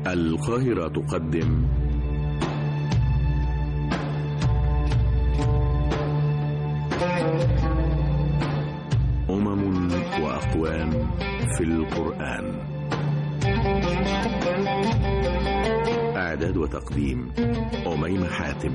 القاهرة تقدم أمم وأقوام في القرآن. إعداد وتقديم أميمة حاتم.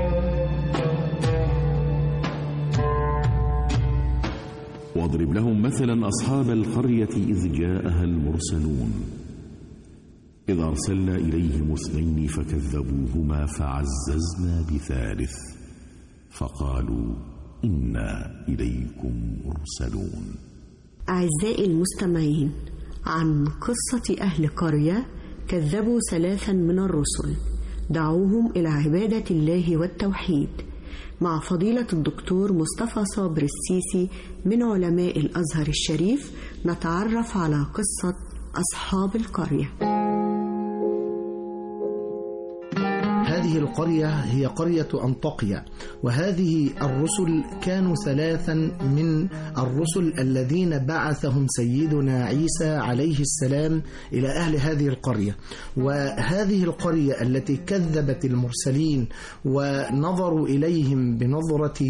واضرب لهم مثلا أصحاب القرية إذ جاءها المرسلون إذ أرسلنا إليهم اثنين فكذبوهما فعززنا بثالث فقالوا إنا إليكم مرسلون. أعزائي المستمعين، عن قصة أهل قرية كذبوا ثلاثا من الرسل دعوهم إلى عبادة الله والتوحيد، مع فضيلة الدكتور مصطفى صابر السيسي من علماء الأزهر الشريف، نتعرف على قصة أصحاب القرية. هذه القرية هي قرية أنطاكيا، وهذه الرسل كانوا ثلاثا من الرسل الذين بعثهم سيدنا عيسى عليه السلام إلى أهل هذه القرية. وهذه القرية التي كذبت المرسلين ونظروا إليهم بنظرة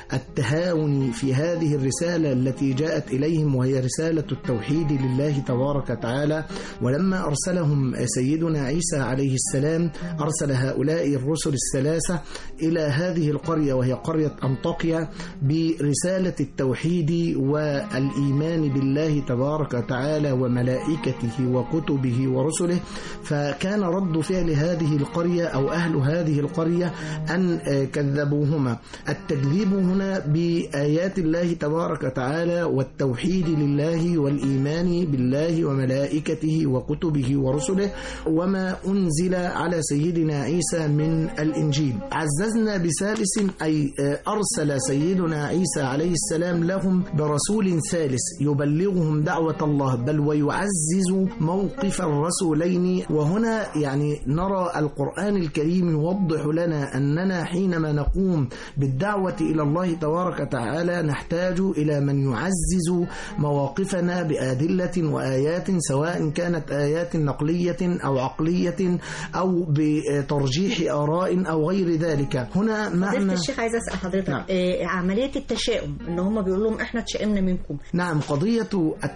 التهاون في هذه الرسالة التي جاءت إليهم، وهي رسالة التوحيد لله تبارك وتعالى. ولما أرسلهم سيدنا عيسى عليه السلام أرسل هؤلاء الرسل الثلاثة إلى هذه القرية وهي قرية أنطاكيا برسالة التوحيد والإيمان بالله تبارك وتعالى وملائكته وكتبه ورسله. فكان رد فعل هذه القرية أو أهل هذه القرية أن كذبوهما. التكذيب هنا بآيات الله تبارك وتعالى والتوحيد لله والإيمان بالله وملائكته وكتبه ورسله وما أنزل على سيدنا عيسى من الإنجيل. عززنا بثالث أي أرسل سيدنا عيسى عليه السلام لهم برسول ثالث يبلغهم دعوة الله بل ويعزز موقف الرسولين. وهنا يعني نرى القرآن الكريم يوضح لنا أننا حينما نقوم بالدعوة إلى الله تبارك وتعالى نحتاج إلى من يعزز مواقفنا بأدلة وآيات، سواء كانت آيات نقلية أو عقلية أو بترجيح آراء أو غير ذلك. هنا معنى الشيخ عايز أسأل حضرتك، نعم. عملية التشاؤم إن هم بيقول لهم إحنا تشائمنا منكم. نعم، قضية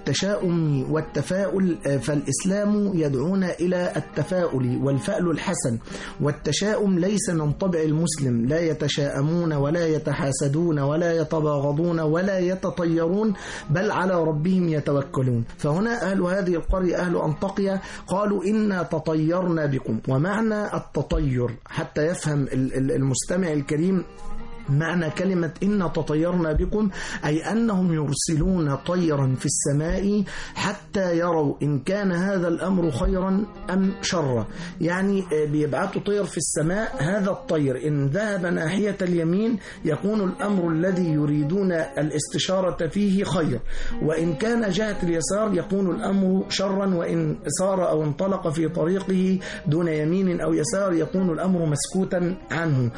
التشاؤم والتفاؤل فالإسلام يدعونا إلى التفاؤل والفأل الحسن. والتشاؤم ليس من طبع المسلم، لا يتشاءمون ولا يتحاسدون ولا يتباغضون ولا يتطيرون بل على ربهم يتوكلون. فهنا أهل هذه القرية أهل أنطاكيا قالوا إنا تطيرنا بكم. ومعنى التطير حتى يفهم المستمع الكريم معنى كلمة إن تطيرنا بكم، أي أنهم يرسلون طيرا في السماء حتى يروا إن كان هذا الأمر خيرا أم شرا. يعني بيبعثوا طير في السماء، هذا الطير إن ذهب ناحية اليمين يكون الأمر الذي يريدون الاستشارة فيه خير، وإن كان جهة اليسار يكون الأمر شرا، وإن سار أو انطلق في طريقه دون يمين أو يسار يكون الأمر مسكوتا عنه.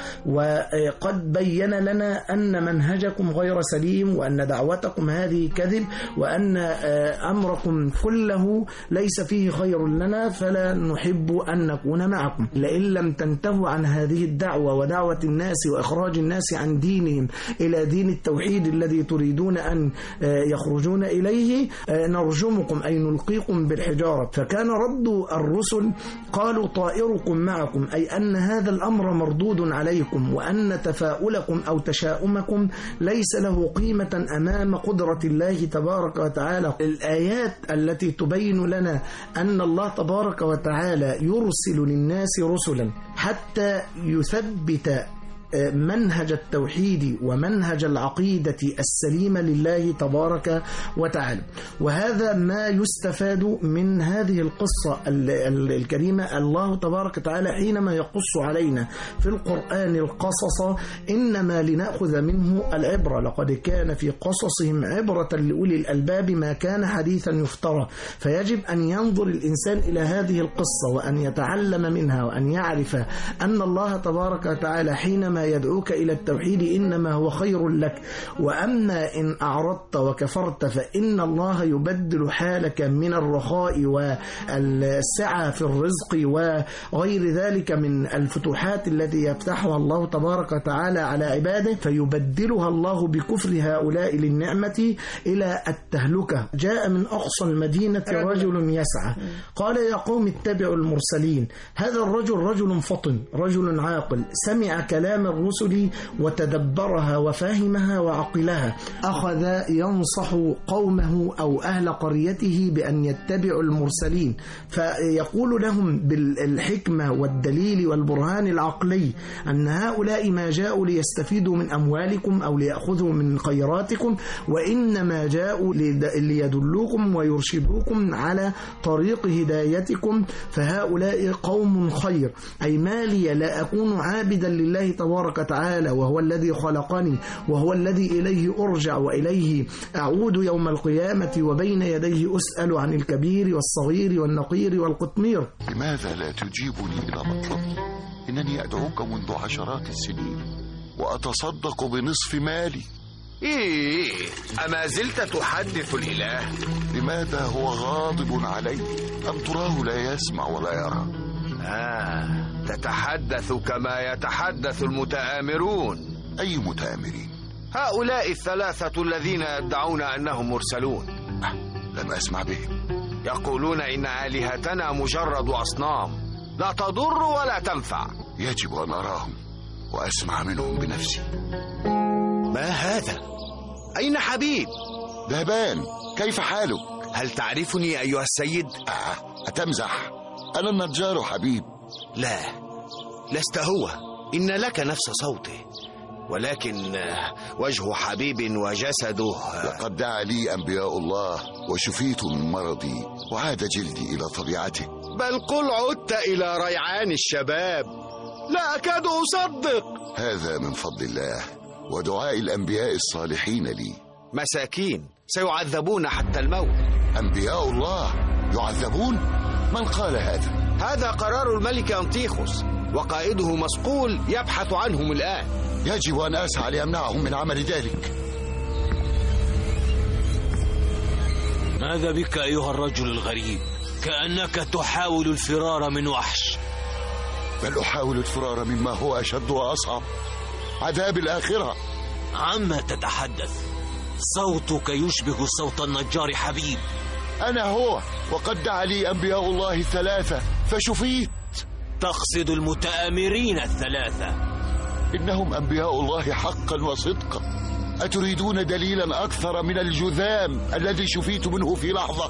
وقد بين لنا أن منهجكم غير سليم، وأن دعوتكم هذه كذب، وأن أمركم كله ليس فيه خير لنا، فلا نحب أن نكون معكم. لئن لم تنتهوا عن هذه الدعوة ودعوة الناس وإخراج الناس عن دينهم إلى دين التوحيد الذي تريدون أن يخرجون إليه نرجمكم أي نلقيكم بالحجارة. فكان رد الرسل قالوا طائركم معكم، أي أن هذا الأمر مردود عليكم، وأن تفاؤلكم أو تشاؤمكم ليس له قيمة أمام قدرة الله تبارك وتعالى. الآيات التي تبين لنا أن الله تبارك وتعالى يرسل للناس رسلا حتى يثبت منهج التوحيد ومنهج العقيدة السليمة لله تبارك وتعالى. وهذا ما يستفاد من هذه القصة الكريمة. الله تبارك وتعالى حينما يقص علينا في القرآن القصص إنما لنأخذ منه العبرة. لقد كان في قصصهم عبرة لأولي الألباب ما كان حديثا يفترى. فيجب أن ينظر الإنسان إلى هذه القصة وأن يتعلم منها وأن يعرف أن الله تبارك وتعالى حينما إنما يدعوك إلى التوحيد إنما هو خير لك، وأما إن أعرضت وكفرت فإن الله يبدل حالك من الرخاء والسعة في الرزق وغير ذلك من الفتوحات التي يفتحها الله تبارك وتعالى على عباده، فيبدلها الله بكفر هؤلاء للنعمة إلى التهلكة. جاء من أقصى المدينة رجل يسعى قال يا قوم اتبعوا المرسلين. هذا الرجل رجل فطن، رجل عاقل، سمع كلام الرسل وتدبرها وفهمها وعقلها، أخذ ينصح قومه أو أهل قريته بأن يتبعوا المرسلين، فيقول لهم بالحكمة والدليل والبرهان العقلي أن هؤلاء ما جاءوا ليستفيدوا من أموالكم أو ليأخذوا من خيراتكم، وإنما جاءوا ليدلوكم ويرشدوكم على طريق هدايتكم، فهؤلاء قوم خير. أي ما لي لا أكون عابدا لله تبارك وتعالى وهو الذي خلقني وهو الذي إليه أرجع وإليه أعود يوم القيامة وبين يديه أسأل عن الكبير والصغير والنقير والقطمير. لماذا لا تجيبني إلى مطلبي؟ إنني أدعوك منذ عشرات السنين وأتصدق بنصف مالي. إيه، أما زلت تحدث الإله؟ لماذا هو غاضب علي؟ أم تراه لا يسمع ولا يرى؟ تتحدث كما يتحدث المتآمرون. أي متآمرين؟ هؤلاء الثلاثة الذين يدعون أنهم مرسلون. لم أسمع بهم. يقولون إن آلهتنا مجرد أصنام لا تضر ولا تنفع. يجب أن أراهم وأسمع منهم بنفسي. ما هذا؟ أين حبيب؟ ذهبان، كيف حالك؟ هل تعرفني أيها السيد؟ أتمزح؟ أنا النجار حبيب. لا، لست هو. إن لك نفس صوته، ولكن وجه حبيب وجسده. لقد دعا لي أنبياء الله وشفيت من مرضي وعاد جلدي إلى طبيعته. بل قل عدت إلى ريعان الشباب. لا أكاد أصدق. هذا من فضل الله ودعاء الأنبياء الصالحين لي. مساكين سيعذبون حتى الموت. أنبياء الله يعذبون؟ من قال هذا؟ هذا قرار الملك أنطيخوس، وقائده مسقول يبحث عنهم الآن. يجب أن أسعى لأمنعهم من عمل ذلك. ماذا بك أيها الرجل الغريب؟ كأنك تحاول الفرار من وحش. بل أحاول الفرار مما هو أشد وأصعب، عذاب الآخرة. عما تتحدث؟ صوتك يشبه صوت النجار حبيب. أنا هو، وقد دعا لي أنبياء الله ثلاثة فشفيت. تقصد المتآمرين الثلاثة؟ إنهم أنبياء الله حقا وصدقا. أتريدون دليلا أكثر من الجذام الذي شفيت منه في لحظة؟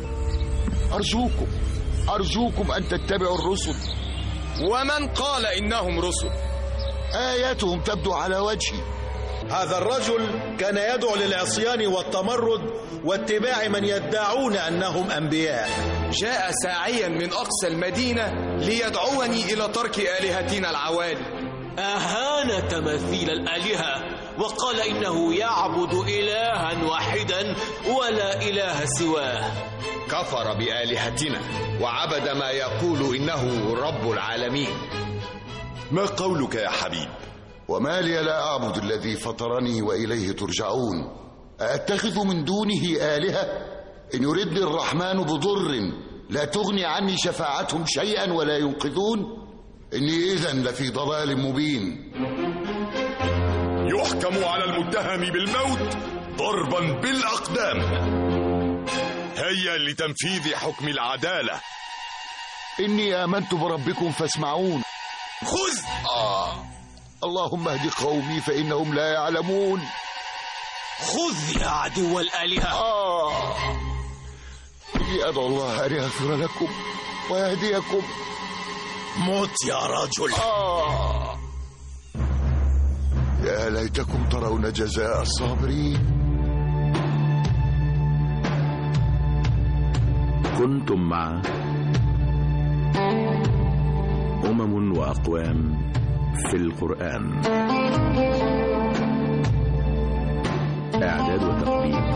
أرجوكم أن تتبعوا الرسل. ومن قال إنهم رسل؟ آياتهم تبدو على وجهي. هذا الرجل كان يدعو للعصيان والتمرد واتباع من يدعون أنهم أنبياء. جاء ساعيا من أقصى المدينة ليدعوني إلى ترك آلهتنا العوالي. أهان تماثيل الآلهة وقال إنه يعبد إلها واحدا ولا إله سواه. كفر بآلهتنا وعبد ما يقول إنه رب العالمين. ما قولك يا حبيب؟ وما لي لا أعبد الذي فطرني وإليه ترجعون. أتخذ من دونه آلهة؟ إن يردني الرحمن بضر لا تغني عني شفاعتهم شيئا ولا ينقذون. إني إذن لفي ضلال مبين. يحكم على المتهم بالموت ضربا بالأقدام. هيا لتنفيذ حكم العدالة. إني آمنت بربكم فاسمعون. خذ. اللهم اهد قومي فإنهم لا يعلمون. خذ يا عدو الآلهة. إني أدعو الله أن يغفر لكم ويهديكم. موت يا رجل. يا ليتكم ترون جزاء الصابرين. كنتم مع أمم وأقوام في القرآن. إعداد وتقديم